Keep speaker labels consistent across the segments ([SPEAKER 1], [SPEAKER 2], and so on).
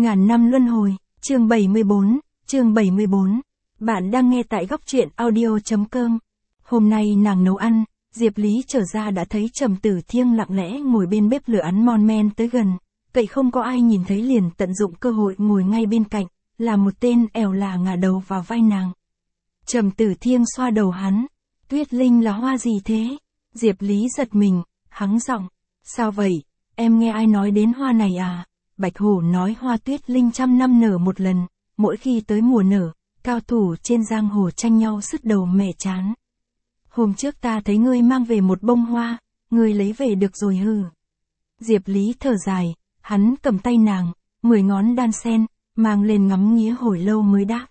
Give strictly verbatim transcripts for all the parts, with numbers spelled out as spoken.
[SPEAKER 1] Ngàn năm luân hồi, chương bảy mươi bốn, chương bảy mươi bốn. Bạn đang nghe tại góc truyện audio.com. Hôm nay nàng nấu ăn, Diệp Lý trở ra đã thấy Trầm Tử Thiêng lặng lẽ ngồi bên bếp lửa ăn mon men tới gần, cậy không có ai nhìn thấy liền tận dụng cơ hội ngồi ngay bên cạnh, là một tên ẻo là ngả đầu vào vai nàng. Trầm Tử Thiêng xoa đầu hắn, Tuyết Linh là hoa gì thế? Diệp Lý giật mình, hắng giọng, sao vậy, em nghe ai nói đến hoa này à? Bạch Hổ nói hoa Tuyết Linh trăm năm nở một lần, mỗi khi tới mùa nở, cao thủ trên giang hồ tranh nhau sứt đầu mẻ chán. Hôm trước ta thấy ngươi mang về một bông hoa, ngươi lấy về được rồi hừ. Diệp Lý thở dài, hắn cầm tay nàng, mười ngón đan sen, mang lên ngắm nghía hồi lâu mới đáp.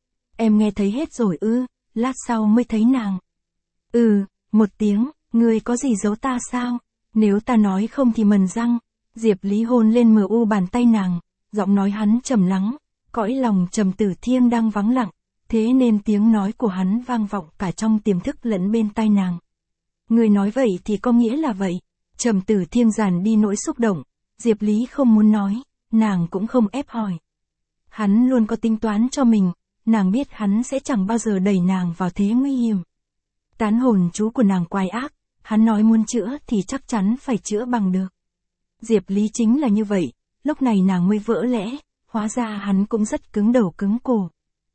[SPEAKER 1] Em nghe thấy hết rồi ư, lát sau mới thấy nàng. Ừ, một tiếng, ngươi có gì giấu ta sao? Nếu ta nói không thì mần răng. Diệp Lý hôn lên mờ u bàn tay nàng, giọng nói hắn trầm lắng, cõi lòng Trầm Tử Thiêng đang vắng lặng, thế nên tiếng nói của hắn vang vọng cả trong tiềm thức lẫn bên tai nàng. Người nói vậy thì có nghĩa là vậy. Trầm Tử Thiêng dàn đi nỗi xúc động, Diệp Lý không muốn nói, nàng cũng không ép hỏi. Hắn luôn có tính toán cho mình, nàng biết hắn sẽ chẳng bao giờ đẩy nàng vào thế nguy hiểm. Tán hồn chú của nàng quái ác, hắn nói muốn chữa thì chắc chắn phải chữa bằng được. Diệp Lý chính là như vậy, lúc này nàng mới vỡ lẽ, hóa ra hắn cũng rất cứng đầu cứng cổ.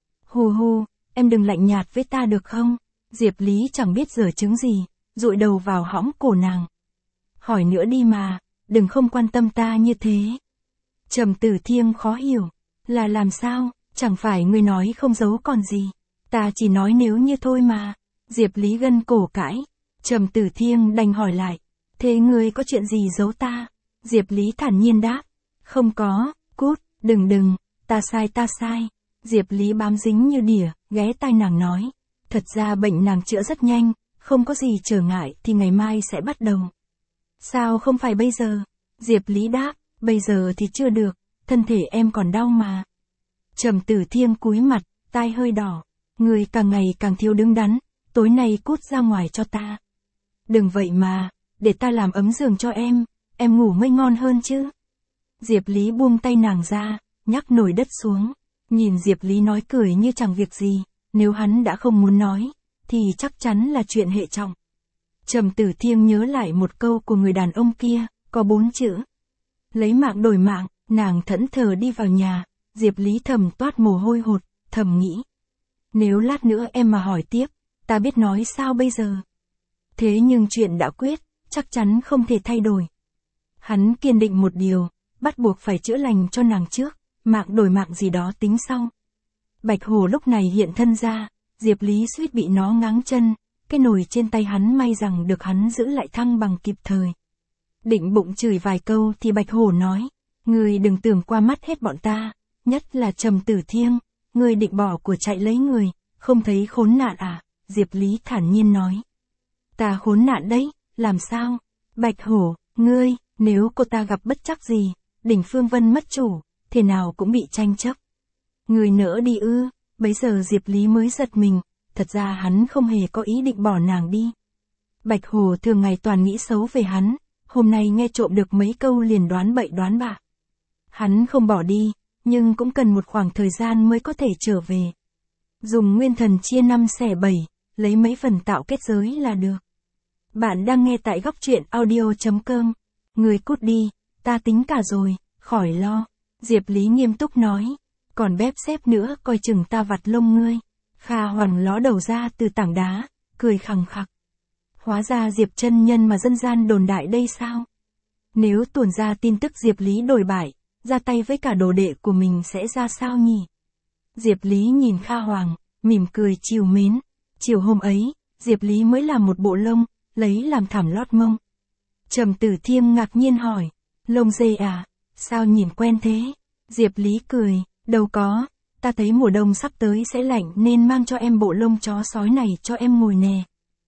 [SPEAKER 1] Hù hù, em đừng lạnh nhạt với ta được không? Diệp Lý chẳng biết giở chứng gì, dụi đầu vào hõm cổ nàng. Hỏi nữa đi mà, đừng không quan tâm ta như thế. Trầm Tử Thiêng khó hiểu, là làm sao, chẳng phải ngươi nói không giấu còn gì. Ta chỉ nói nếu như thôi mà. Diệp Lý gân cổ cãi, Trầm Tử Thiêng đành hỏi lại, thế ngươi có chuyện gì giấu ta? Diệp Lý thản nhiên đáp, không có, cút, đừng đừng, ta sai ta sai. Diệp Lý bám dính như đỉa, ghé tai nàng nói, thật ra bệnh nàng chữa rất nhanh, không có gì trở ngại thì ngày mai sẽ bắt đầu. Sao không phải bây giờ? Diệp Lý đáp, bây giờ thì chưa được, thân thể em còn đau mà. Trầm Tử Thiêng cúi mặt, tai hơi đỏ, người càng ngày càng thiếu đứng đắn, tối nay cút ra ngoài cho ta. Đừng vậy mà, để ta làm ấm giường cho em. Em ngủ mới ngon hơn chứ. Diệp Lý buông tay nàng ra, nhắc nồi đất xuống. Nhìn Diệp Lý nói cười như chẳng việc gì, nếu hắn đã không muốn nói, thì chắc chắn là chuyện hệ trọng. Trầm Tử Thiêng nhớ lại một câu của người đàn ông kia, có bốn chữ. Lấy mạng đổi mạng, nàng thẫn thờ đi vào nhà, Diệp Lý thầm toát mồ hôi hột, thầm nghĩ. Nếu lát nữa em mà hỏi tiếp, ta biết nói sao bây giờ. Thế nhưng chuyện đã quyết, chắc chắn không thể thay đổi. Hắn kiên định một điều, bắt buộc phải chữa lành cho nàng trước, mạng đổi mạng gì đó tính sau. Bạch Hổ lúc này hiện thân ra, Diệp Lý suýt bị nó ngáng chân, cái nồi trên tay hắn may rằng được hắn giữ lại thăng bằng kịp thời. Định bụng chửi vài câu thì Bạch Hổ nói, ngươi đừng tưởng qua mắt hết bọn ta, nhất là Trầm Tử Thiêng, ngươi định bỏ của chạy lấy người, không thấy khốn nạn à? Diệp Lý thản nhiên nói. Ta khốn nạn đấy, làm sao? Bạch Hổ, ngươi, nếu cô ta gặp bất trắc gì, đỉnh Phương Vân mất chủ, thế nào cũng bị tranh chấp. Người nỡ đi ư? Bấy giờ Diệp Lý mới giật mình, thật ra hắn không hề có ý định bỏ nàng đi. Bạch Hổ thường ngày toàn nghĩ xấu về hắn, hôm nay nghe trộm được mấy câu liền đoán bậy đoán bạ. Hắn không bỏ đi, nhưng cũng cần một khoảng thời gian mới có thể trở về. Dùng nguyên thần chia năm xẻ bảy, lấy mấy phần tạo kết giới là được. Bạn đang nghe tại góc truyện audio.com. Người cút đi, ta tính cả rồi, khỏi lo. Diệp Lý nghiêm túc nói, còn bếp xếp nữa coi chừng ta vặt lông ngươi. Kha Hoàng ló đầu ra từ tảng đá, cười khằng khặc. Hóa ra Diệp chân nhân mà dân gian đồn đại đây sao? Nếu tuồn ra tin tức Diệp Lý đổi bại, ra tay với cả đồ đệ của mình sẽ ra sao nhỉ? Diệp Lý nhìn Kha Hoàng, mỉm cười trìu mến. Chiều hôm ấy, Diệp Lý mới làm một bộ lông, lấy làm thảm lót mông. Trầm Tử Thiêng ngạc nhiên hỏi, lông dê à, sao nhìn quen thế? Diệp Lý cười, đâu có, ta thấy mùa đông sắp tới sẽ lạnh nên mang cho em bộ lông chó sói này cho em ngồi nè.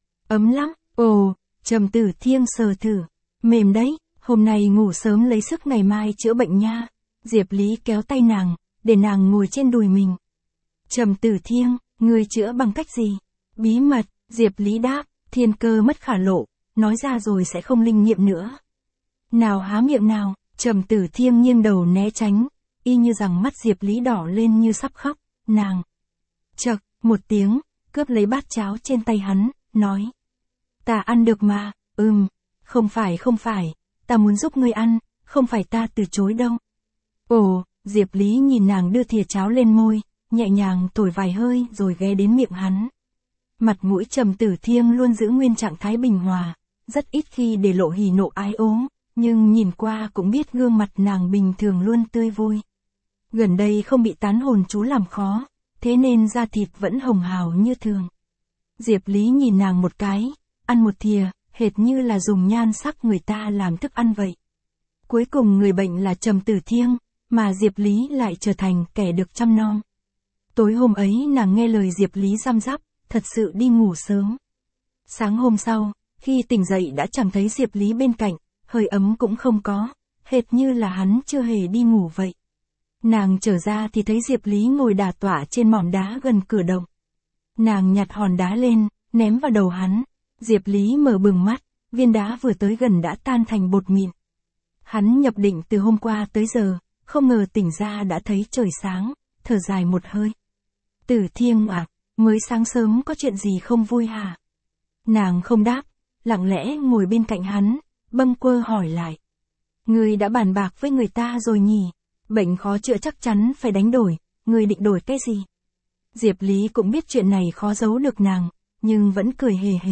[SPEAKER 1] Ấm lắm, ồ, Trầm Tử Thiêng sờ thử, mềm đấy, hôm nay ngủ sớm lấy sức ngày mai chữa bệnh nha. Diệp Lý kéo tay nàng, để nàng ngồi trên đùi mình. Trầm Tử Thiêng, ngươi chữa bằng cách gì? Bí mật, Diệp Lý đáp, thiên cơ mất khả lộ, nói ra rồi sẽ không linh nghiệm nữa. Nào há miệng nào, Trầm Tử Thiêng nghiêng đầu né tránh, y như rằng mắt Diệp Lý đỏ lên như sắp khóc, nàng. Chậc, một tiếng, cướp lấy bát cháo trên tay hắn, nói. Ta ăn được mà, ừm, không phải không phải, ta muốn giúp ngươi ăn, không phải ta từ chối đâu. Ồ, Diệp Lý nhìn nàng đưa thìa cháo lên môi, nhẹ nhàng thổi vài hơi rồi ghé đến miệng hắn. Mặt mũi Trầm Tử Thiêng luôn giữ nguyên trạng thái bình hòa, rất ít khi để lộ hỉ nộ ái ố, nhưng nhìn qua cũng biết gương mặt nàng bình thường luôn tươi vui. Gần đây không bị tán hồn chú làm khó, thế nên da thịt vẫn hồng hào như thường. Diệp Lý nhìn nàng một cái, ăn một thìa, hệt như là dùng nhan sắc người ta làm thức ăn vậy. Cuối cùng người bệnh là Trầm Tử Thiêng, mà Diệp Lý lại trở thành kẻ được chăm nom. Tối hôm ấy nàng nghe lời Diệp Lý răm rắp, thật sự đi ngủ sớm. Sáng hôm sau, khi tỉnh dậy đã chẳng thấy Diệp Lý bên cạnh, hơi ấm cũng không có, hệt như là hắn chưa hề đi ngủ vậy. Nàng trở ra thì thấy Diệp Lý ngồi đả tọa trên mỏm đá gần cửa động. Nàng nhặt hòn đá lên, ném vào đầu hắn. Diệp Lý mở bừng mắt, viên đá vừa tới gần đã tan thành bột mịn. Hắn nhập định từ hôm qua tới giờ, không ngờ tỉnh ra đã thấy trời sáng, thở dài một hơi. Tử Thiêng à, mới sáng sớm có chuyện gì không vui hả? Nàng không đáp, lặng lẽ ngồi bên cạnh hắn, bâng quơ hỏi lại. Ngươi đã bàn bạc với người ta rồi nhỉ? Bệnh khó chữa chắc chắn phải đánh đổi, ngươi định đổi cái gì? Diệp Lý cũng biết chuyện này khó giấu được nàng, nhưng vẫn cười hề hề.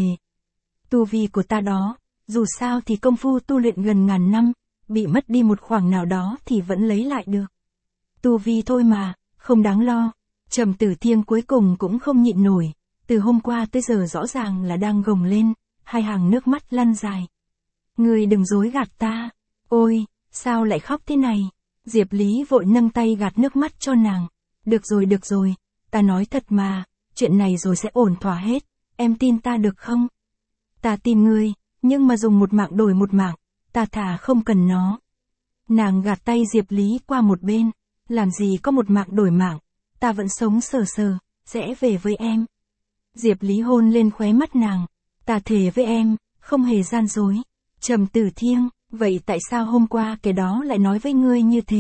[SPEAKER 1] Tu vi của ta đó, dù sao thì công phu tu luyện gần ngàn năm, bị mất đi một khoảng nào đó thì vẫn lấy lại được. Tu vi thôi mà, không đáng lo. Trầm Tử Thiêng cuối cùng cũng không nhịn nổi, từ hôm qua tới giờ rõ ràng là đang gồng lên, hai hàng nước mắt lăn dài. Ngươi đừng dối gạt ta, ôi, sao lại khóc thế này? Diệp Lý vội nâng tay gạt nước mắt cho nàng. Được rồi được rồi, ta nói thật mà, chuyện này rồi sẽ ổn thỏa hết, em tin ta được không? Ta tin ngươi, nhưng mà dùng một mạng đổi một mạng, ta thà không cần nó. Nàng gạt tay Diệp Lý qua một bên, làm gì có một mạng đổi mạng, ta vẫn sống sờ sờ, sẽ về với em. Diệp Lý hôn lên khóe mắt nàng, ta thề với em, không hề gian dối. Trầm Tử Thiêng, vậy tại sao hôm qua cái đó lại nói với ngươi như thế?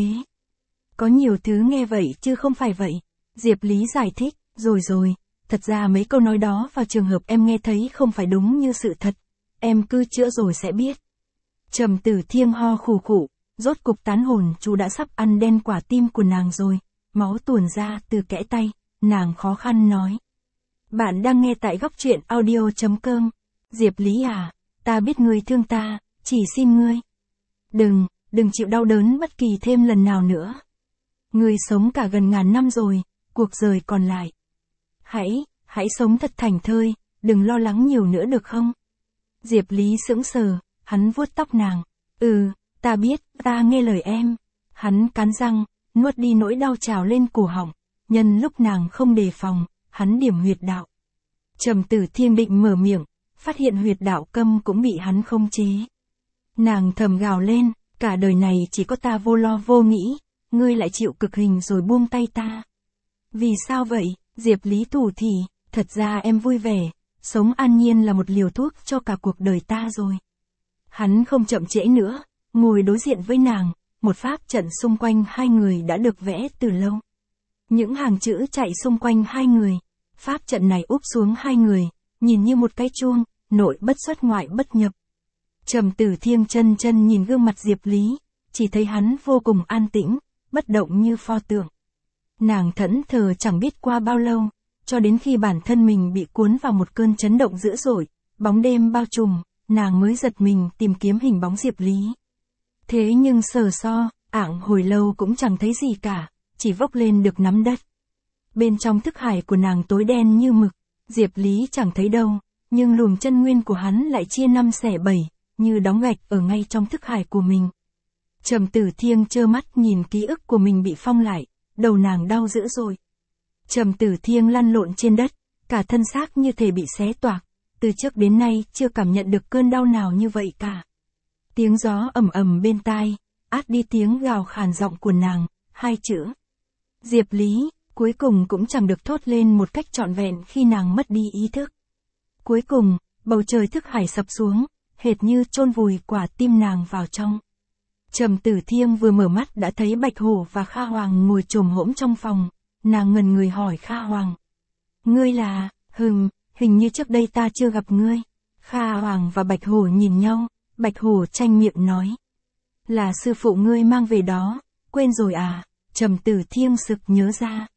[SPEAKER 1] Có nhiều thứ nghe vậy chứ không phải vậy. Diệp Lý giải thích, rồi rồi, thật ra mấy câu nói đó vào trường hợp em nghe thấy không phải đúng như sự thật. Em cứ chữa rồi sẽ biết. Trầm Tử Thiêng ho khủ khủ, rốt cục tán hồn chú đã sắp ăn đen quả tim của nàng rồi, máu tuôn ra từ kẽ tay, nàng khó khăn nói. Bạn đang nghe tại góc truyện audio chấm com. Diệp Lý à, ta biết ngươi thương ta, chỉ xin ngươi. Đừng, đừng chịu đau đớn bất kỳ thêm lần nào nữa. Ngươi sống cả gần ngàn năm rồi, cuộc đời còn lại. Hãy, hãy sống thật thảnh thơi, đừng lo lắng nhiều nữa được không? Diệp Lý sững sờ, hắn vuốt tóc nàng. Ừ, ta biết, ta nghe lời em. Hắn cắn răng, nuốt đi nỗi đau trào lên cổ họng. Nhân lúc nàng không đề phòng, hắn điểm huyệt đạo. Trầm Tử Thiêng định mở miệng, phát hiện huyệt đạo câm cũng bị hắn khống chế. Nàng thầm gào lên, cả đời này chỉ có ta vô lo vô nghĩ, ngươi lại chịu cực hình rồi buông tay ta. Vì sao vậy? Diệp Lý thủ thỉ, thật ra em vui vẻ, sống an nhiên là một liều thuốc cho cả cuộc đời ta rồi. Hắn không chậm trễ nữa, ngồi đối diện với nàng, một pháp trận xung quanh hai người đã được vẽ từ lâu. Những hàng chữ chạy xung quanh hai người, pháp trận này úp xuống hai người, nhìn như một cái chuông, nội bất xuất ngoại bất nhập. Trầm Tử Thiêng chân chân nhìn gương mặt Diệp Lý, chỉ thấy hắn vô cùng an tĩnh, bất động như pho tượng. Nàng thẫn thờ chẳng biết qua bao lâu, cho đến khi bản thân mình bị cuốn vào một cơn chấn động dữ dội, bóng đêm bao trùm, nàng mới giật mình tìm kiếm hình bóng Diệp Lý. Thế nhưng sờ so, ạng hồi lâu cũng chẳng thấy gì cả, chỉ vốc lên được nắm đất. Bên trong thức hải của nàng tối đen như mực, Diệp Lý chẳng thấy đâu, nhưng luồng chân nguyên của hắn lại chia năm xẻ bảy, như đóng gạch ở ngay trong thức hải của mình. Trầm Tử Thiêng trơ mắt nhìn ký ức của mình bị phong lại, đầu nàng đau dữ rồi. Trầm Tử Thiêng lăn lộn trên đất, cả thân xác như thể bị xé toạc, từ trước đến nay chưa cảm nhận được cơn đau nào như vậy cả. Tiếng gió ầm ầm bên tai, át đi tiếng gào khàn giọng của nàng, hai chữ. Diệp Lý, cuối cùng cũng chẳng được thốt lên một cách trọn vẹn khi nàng mất đi ý thức. Cuối cùng, bầu trời thức hải sập xuống, hệt như chôn vùi quả tim nàng vào trong. Trầm Tử Thiêng vừa mở mắt đã thấy Bạch Hổ và Kha Hoàng ngồi chồm hổm trong phòng, nàng ngần người hỏi Kha Hoàng. Ngươi là, hừm, hình như trước đây ta chưa gặp ngươi. Kha Hoàng và Bạch Hổ nhìn nhau, Bạch Hổ tranh miệng nói. Là sư phụ ngươi mang về đó, quên rồi à, Trầm Tử Thiêng sực nhớ ra.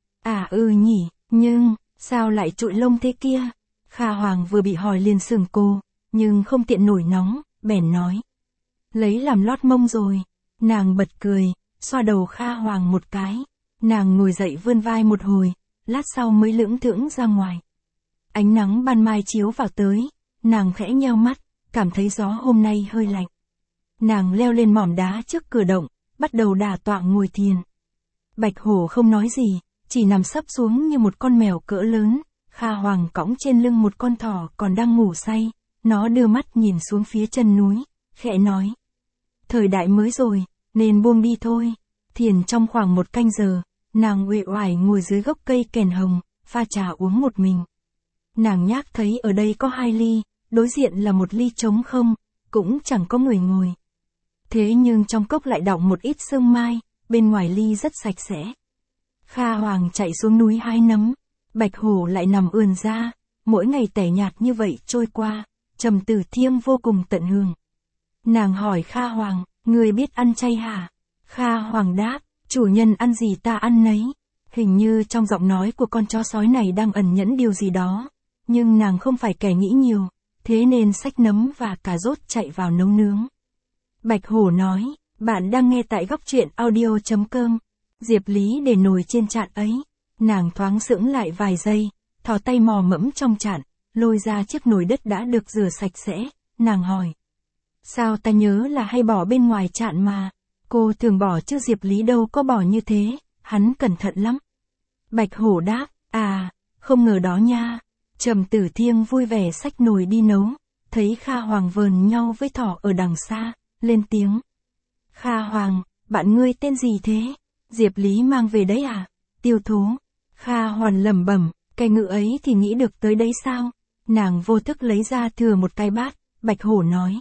[SPEAKER 1] À ừ nhỉ, nhưng, sao lại trụi lông thế kia? Kha Hoàng vừa bị hỏi liền sừng cô, nhưng không tiện nổi nóng, bèn nói. Lấy làm lót mông rồi. Nàng bật cười, xoa đầu Kha Hoàng một cái. Nàng ngồi dậy vươn vai một hồi, lát sau mới lững thững ra ngoài. Ánh nắng ban mai chiếu vào tới, nàng khẽ nheo mắt, cảm thấy gió hôm nay hơi lạnh. Nàng leo lên mỏm đá trước cửa động, bắt đầu đả tọa ngồi thiền. Bạch Hổ không nói gì, chỉ nằm sấp xuống như một con mèo cỡ lớn. Kha Hoàng cõng trên lưng một con thỏ còn đang ngủ say, nó đưa mắt nhìn xuống phía chân núi, khẽ nói. Thời đại mới rồi, nên buông đi thôi. Thiền trong khoảng một canh giờ, nàng uể oải ngồi dưới gốc cây kèn hồng, pha trà uống một mình. Nàng nhác thấy ở đây có hai ly, đối diện là một ly trống không, cũng chẳng có người ngồi. Thế nhưng trong cốc lại đọng một ít sương mai, bên ngoài ly rất sạch sẽ. Kha Hoàng chạy xuống núi hái nấm, Bạch Hổ lại nằm ườn ra, mỗi ngày tẻ nhạt như vậy trôi qua, Trầm Tử Thiêng vô cùng tận hưởng. Nàng hỏi Kha Hoàng, người biết ăn chay hả? Kha Hoàng đáp, chủ nhân ăn gì ta ăn nấy. Hình như trong giọng nói của con chó sói này đang ẩn nhẫn điều gì đó. Nhưng nàng không phải kẻ nghĩ nhiều, thế nên xách nấm và cà rốt chạy vào nấu nướng. Bạch Hổ nói, bạn đang nghe tại góc truyện audio chấm com. Diệp Lý để nồi trên chạn ấy. Nàng thoáng sững lại vài giây, thò tay mò mẫm trong chạn, lôi ra chiếc nồi đất đã được rửa sạch sẽ. Nàng hỏi. Sao ta nhớ là hay bỏ bên ngoài chạn mà. Cô thường bỏ chứ Diệp Lý đâu có bỏ như thế, hắn cẩn thận lắm. Bạch Hổ đáp, à, không ngờ đó nha. Trầm Tử Thiêng vui vẻ xách nồi đi nấu, thấy Kha Hoàng vờn nhau với thỏ ở đằng xa, lên tiếng. Kha Hoàng, bạn ngươi tên gì thế? Diệp Lý mang về đấy à? Tiêu Thố. Kha Hoàng lẩm bẩm, cái ngữ ấy thì nghĩ được tới đấy sao? Nàng vô thức lấy ra thừa một cái bát, Bạch Hổ nói.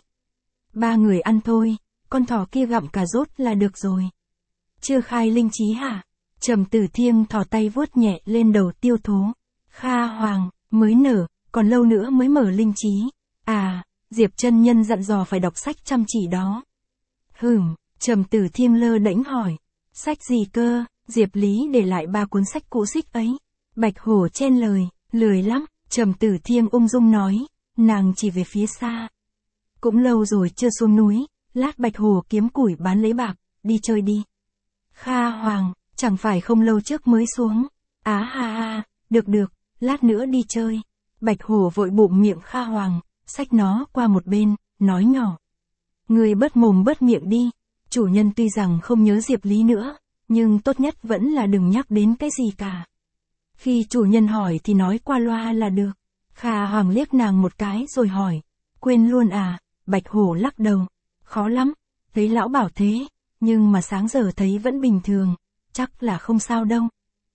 [SPEAKER 1] Ba người ăn thôi, con thỏ kia gặm cà rốt là được rồi. Chưa khai linh trí hả? Trầm Tử Thiêng thò tay vuốt nhẹ lên đầu Tiêu Thố. Kha Hoàng, mới nở, còn lâu nữa mới mở linh trí. À, Diệp chân nhân dặn dò phải đọc sách chăm chỉ đó. Hửm, Trầm Tử Thiêng lơ đễnh hỏi. Sách gì cơ? Diệp Lý để lại ba cuốn sách cũ xích ấy. Bạch Hổ chen lời, lười lắm. Trầm Tử Thiêng ung dung nói, nàng chỉ về phía xa. Cũng lâu rồi chưa xuống núi, lát Bạch Hổ kiếm củi bán lấy bạc, đi chơi đi. Kha Hoàng, chẳng phải không lâu trước mới xuống. Á ha ha, được được, lát nữa đi chơi. Bạch Hổ vội bụm miệng Kha Hoàng, xách nó qua một bên, nói nhỏ. Người bớt mồm bớt miệng đi, chủ nhân tuy rằng không nhớ Diệp Lý nữa, nhưng tốt nhất vẫn là đừng nhắc đến cái gì cả. Khi chủ nhân hỏi thì nói qua loa là được. Kha Hoàng liếc nàng một cái rồi hỏi, quên luôn à? Bạch Hổ lắc đầu, khó lắm, thấy lão bảo thế, nhưng mà sáng giờ thấy vẫn bình thường, chắc là không sao đâu.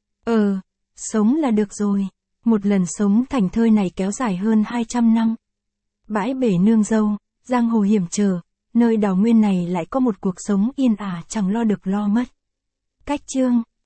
[SPEAKER 1] Ờ, sống là được rồi, một lần sống thành thơi này kéo dài hơn hai trăm năm. Bãi bể nương dâu, giang hồ hiểm trở, nơi đào nguyên này lại có một cuộc sống yên ả chẳng lo được lo mất. Cách chương